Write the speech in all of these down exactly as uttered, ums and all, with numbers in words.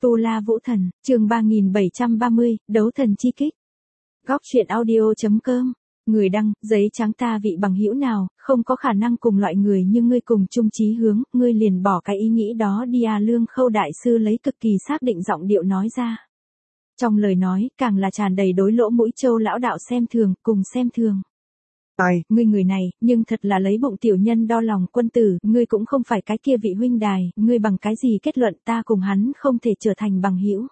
Tu La Vũ Thần, chương ba nghìn bảy trăm ba mươi, Đấu Thần Chi Kích. Góc truyện audio chấm com. Người đăng, giấy trắng ta vị bằng hữu nào, không có khả năng cùng loại người như ngươi cùng chung chí hướng, ngươi liền bỏ cái ý nghĩ đó đi à. Lương Khâu đại sư lấy cực kỳ xác định giọng điệu nói ra. Trong lời nói, càng là tràn đầy đối Lỗ Mũi Châu lão đạo xem thường, cùng xem thường. Ai, ngươi người này, nhưng thật là lấy bụng tiểu nhân đo lòng quân tử, ngươi cũng không phải cái kia vị huynh đài, ngươi bằng cái gì kết luận ta cùng hắn không thể trở thành bằng hữu.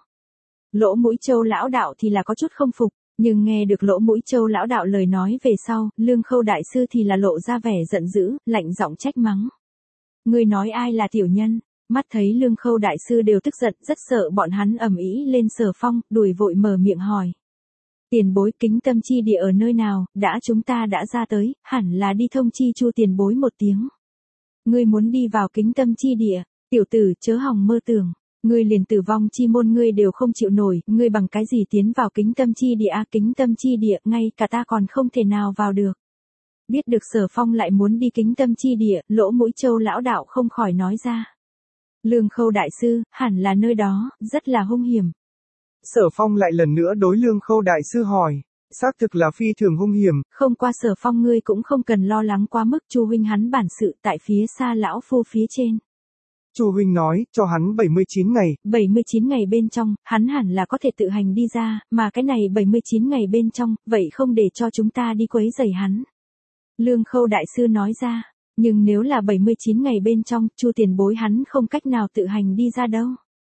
Lỗ Mũi Châu lão đạo thì là có chút không phục, nhưng nghe được Lỗ Mũi Châu lão đạo lời nói về sau, Lương Khâu đại sư thì là lộ ra vẻ giận dữ, lạnh giọng trách mắng. Ngươi nói ai là tiểu nhân? Mắt thấy Lương Khâu đại sư đều tức giận, rất sợ bọn hắn ầm ĩ lên Sở Phong, đuổi vội mở miệng hỏi. Tiền bối Kính Tâm Chi Địa ở nơi nào, đã chúng ta đã ra tới, hẳn là đi thông chi Chu tiền bối một tiếng. Ngươi muốn đi vào Kính Tâm Chi Địa, tiểu tử chớ hòng mơ tưởng, ngươi liền tử vong chi môn ngươi đều không chịu nổi, ngươi bằng cái gì tiến vào Kính Tâm Chi Địa à? Kính Tâm Chi Địa, ngay cả ta còn không thể nào vào được. Biết được Sở Phong lại muốn đi Kính Tâm Chi Địa, Lỗ Mũi Châu lão đạo không khỏi nói ra. Lương Khâu đại sư, hẳn là nơi đó, rất là hung hiểm. Sở Phong lại lần nữa đối Lương Khâu đại sư hỏi, xác thực là phi thường hung hiểm. Không qua Sở Phong ngươi cũng không cần lo lắng quá mức, Chu huynh hắn bản sự tại phía xa lão phu phía trên. Chu huynh nói, cho hắn bảy mươi chín ngày. bảy mươi chín ngày bên trong, hắn hẳn là có thể tự hành đi ra, mà cái này bảy mươi chín ngày bên trong, vậy không để cho chúng ta đi quấy rầy hắn. Lương Khâu đại sư nói ra, nhưng nếu là bảy mươi chín ngày bên trong, Chu tiền bối hắn không cách nào tự hành đi ra đâu.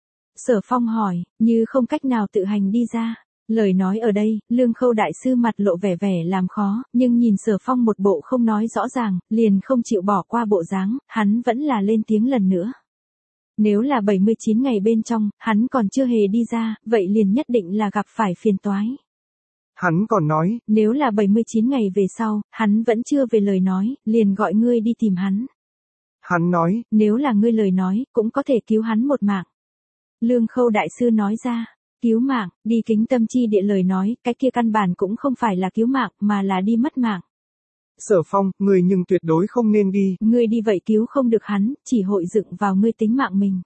Sở Phong hỏi, như không cách nào tự hành đi ra. Lời nói ở đây, Lương Khâu đại sư mặt lộ vẻ vẻ làm khó, nhưng nhìn Sở Phong một bộ không nói rõ ràng, liền không chịu bỏ qua bộ dáng, hắn vẫn là lên tiếng lần nữa. Nếu là bảy mươi chín ngày bên trong, hắn còn chưa hề đi ra, vậy liền nhất định là gặp phải phiền toái. Hắn còn nói, nếu là bảy mươi chín ngày về sau, hắn vẫn chưa về lời nói, liền gọi ngươi đi tìm hắn. Hắn nói, nếu là ngươi lời nói, cũng có thể cứu hắn một mạng. Lương Khâu đại sư nói ra, cứu mạng, đi Kính Tâm Chi Địa lời nói, cái kia căn bản cũng không phải là cứu mạng, mà là đi mất mạng. Sở Phong, ngươi nhưng tuyệt đối không nên đi. Ngươi đi vậy cứu không được hắn, chỉ hội dựng vào ngươi tính mạng mình.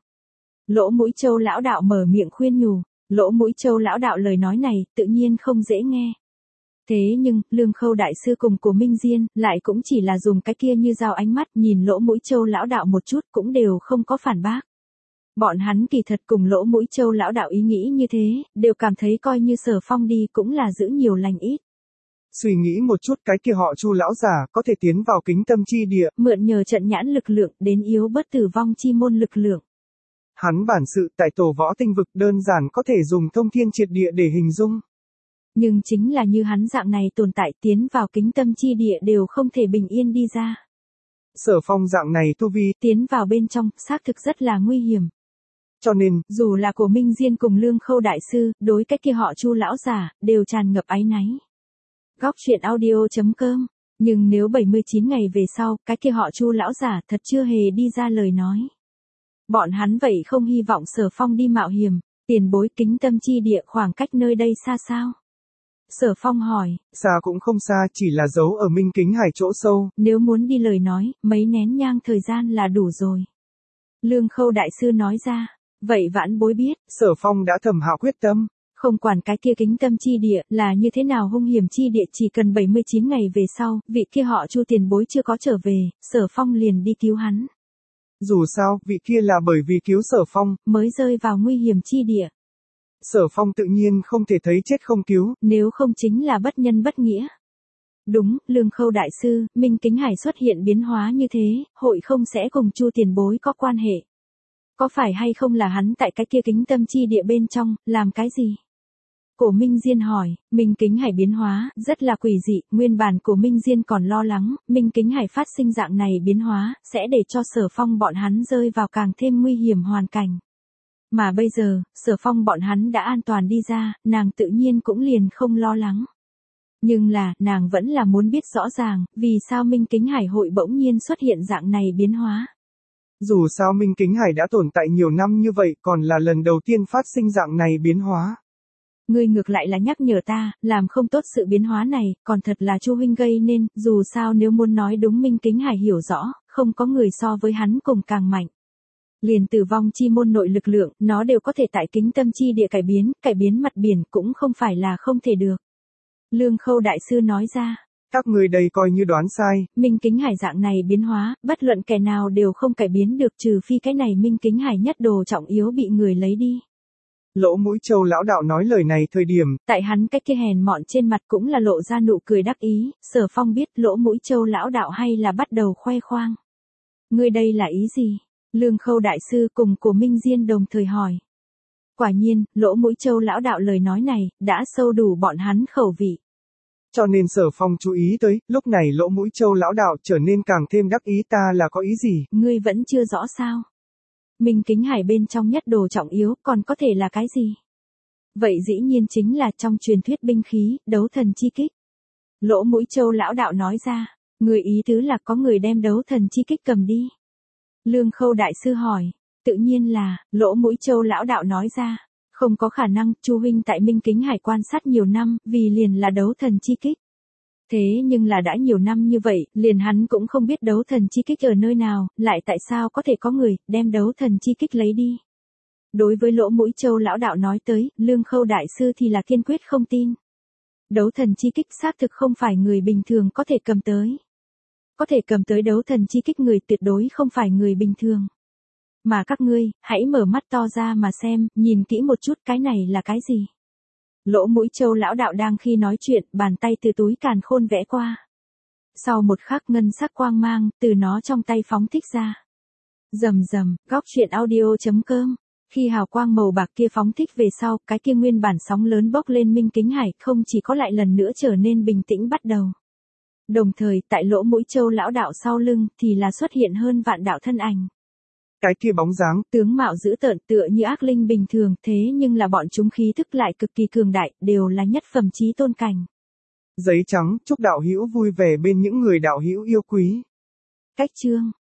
Lỗ Mũi Châu lão đạo mở miệng khuyên nhủ, Lỗ Mũi Châu lão đạo lời nói này, tự nhiên không dễ nghe. Thế nhưng, Lương Khâu đại sư cùng của Minh Diên, lại cũng chỉ là dùng cái kia như dao ánh mắt nhìn Lỗ Mũi Châu lão đạo một chút, cũng đều không có phản bác. Bọn hắn kỳ thật cùng Lỗ Mũi Châu lão đạo ý nghĩ như thế, đều cảm thấy coi như Sở Phong đi cũng là giữ nhiều lành ít. Suy nghĩ một chút cái kia họ Chu lão giả có thể tiến vào Kính Tâm Chi Địa, mượn nhờ trận nhãn lực lượng đến yếu bớt tử vong chi môn lực lượng. Hắn bản sự tại tổ võ tinh vực đơn giản có thể dùng thông thiên triệt địa để hình dung. Nhưng chính là như hắn dạng này tồn tại tiến vào Kính Tâm Chi Địa đều không thể bình yên đi ra. Sở Phong dạng này tu vi, tiến vào bên trong, xác thực rất là nguy hiểm. Cho nên, dù là của Minh Diên cùng Lương Khâu đại sư, đối cách kia họ Chu lão giả, đều tràn ngập áy náy. Góc truyện audio chấm com. Nhưng nếu bảy mươi chín ngày về sau, cái kia họ Chu lão giả thật chưa hề đi ra lời nói. Bọn hắn vậy không hy vọng Sở Phong đi mạo hiểm, tiền bối Kính Tâm Chi Địa khoảng cách nơi đây xa sao? Sở Phong hỏi. Xa cũng không xa, chỉ là giấu ở Minh Kính Hải chỗ sâu. Nếu muốn đi lời nói, mấy nén nhang thời gian là đủ rồi. Lương Khâu đại sư nói ra. Vậy vãn bối biết. Sở Phong đã thầm hạ quyết tâm. Không quản cái kia Kính Tâm Chi Địa là như thế nào hung hiểm chi địa, chỉ cần bảy mươi chín ngày về sau, vị kia họ Chu tiền bối chưa có trở về, Sở Phong liền đi cứu hắn. Dù sao, vị kia là bởi vì cứu Sở Phong, mới rơi vào nguy hiểm chi địa. Sở Phong tự nhiên không thể thấy chết không cứu, nếu không chính là bất nhân bất nghĩa. Đúng, Lương Khâu đại sư, Minh Kính Hải xuất hiện biến hóa như thế, hội không sẽ cùng Chu tiền bối có quan hệ. Có phải hay không là hắn tại cái kia Kính Tâm Chi Địa bên trong, làm cái gì? Cổ Minh Diên hỏi, Minh Kính Hải biến hóa, rất là quỷ dị, nguyên bản của Minh Diên còn lo lắng, Minh Kính Hải phát sinh dạng này biến hóa, sẽ để cho Sở Phong bọn hắn rơi vào càng thêm nguy hiểm hoàn cảnh. Mà bây giờ, Sở Phong bọn hắn đã an toàn đi ra, nàng tự nhiên cũng liền không lo lắng. Nhưng là, nàng vẫn là muốn biết rõ ràng, vì sao Minh Kính Hải hội bỗng nhiên xuất hiện dạng này biến hóa. Dù sao Minh Kính Hải đã tồn tại nhiều năm như vậy, còn là lần đầu tiên phát sinh dạng này biến hóa. Ngươi ngược lại là nhắc nhở ta, làm không tốt sự biến hóa này, còn thật là Chu huynh gây nên, dù sao nếu muốn nói đúng Minh Kính Hải hiểu rõ, không có người so với hắn cùng càng mạnh. Liền tử vong chi môn nội lực lượng, nó đều có thể tại kính tâm chi địa cải biến, cải biến mặt biển cũng không phải là không thể được. Lương Khâu Đại Sư nói ra. Các người đây coi như đoán sai. Minh Kính Hải dạng này biến hóa, bất luận kẻ nào đều không cải biến được trừ phi cái này Minh Kính Hải nhất đồ trọng yếu bị người lấy đi. Lỗ Mũi Châu lão đạo nói lời này thời điểm, tại hắn cái kia hèn mọn trên mặt cũng là lộ ra nụ cười đắc ý, Sở Phong biết Lỗ Mũi Châu lão đạo hay là bắt đầu khoe khoang. Ngươi đây là ý gì? Lương Khâu Đại Sư cùng của Minh Diên đồng thời hỏi. Quả nhiên, Lỗ Mũi Châu lão đạo lời nói này, đã sâu đủ bọn hắn khẩu vị. Cho nên Sở Phong chú ý tới, lúc này Lỗ Mũi Châu lão đạo trở nên càng thêm đắc ý ta là có ý gì? Ngươi vẫn chưa rõ sao? Minh Kính Hải bên trong nhất đồ trọng yếu còn có thể là cái gì? Vậy dĩ nhiên chính là trong truyền thuyết binh khí, đấu thần chi kích. Lỗ Mũi Châu lão đạo nói ra, người ý tứ là có người đem đấu thần chi kích cầm đi. Lương Khâu Đại Sư hỏi, tự nhiên là, Lỗ Mũi Châu lão đạo nói ra, không có khả năng, Chu huynh tại Minh Kính Hải quan sát nhiều năm, vì liền là đấu thần chi kích. Thế nhưng là đã nhiều năm như vậy, liền hắn cũng không biết đấu thần chi kích ở nơi nào, lại tại sao có thể có người, đem đấu thần chi kích lấy đi. Đối với Lỗ Mũi Châu lão đạo nói tới, Lương Khâu Đại Sư thì là kiên quyết không tin. Đấu thần chi kích xác thực không phải người bình thường có thể cầm tới. Có thể cầm tới đấu thần chi kích người tuyệt đối không phải người bình thường. Mà các ngươi, hãy mở mắt to ra mà xem, nhìn kỹ một chút cái này là cái gì. Lỗ Mũi Châu lão đạo đang khi nói chuyện, bàn tay từ túi càn khôn vẽ qua. Sau một khắc ngân sắc quang mang, từ nó trong tay phóng thích ra. Rầm rầm, góc truyện audio chấm com. Khi hào quang màu bạc kia phóng thích về sau, cái kia nguyên bản sóng lớn bốc lên Minh Kính Hải không chỉ có lại lần nữa trở nên bình tĩnh bắt đầu. Đồng thời, tại Lỗ Mũi Châu lão đạo sau lưng, thì là xuất hiện hơn vạn đạo thân ảnh. Cái kia bóng dáng, tướng mạo dữ tợn tựa như ác linh bình thường, thế nhưng là bọn chúng khí thức lại cực kỳ cường đại, đều là nhất phẩm chí tôn cảnh. Giấy trắng, chúc đạo hữu vui vẻ bên những người đạo hữu yêu quý. Cách chương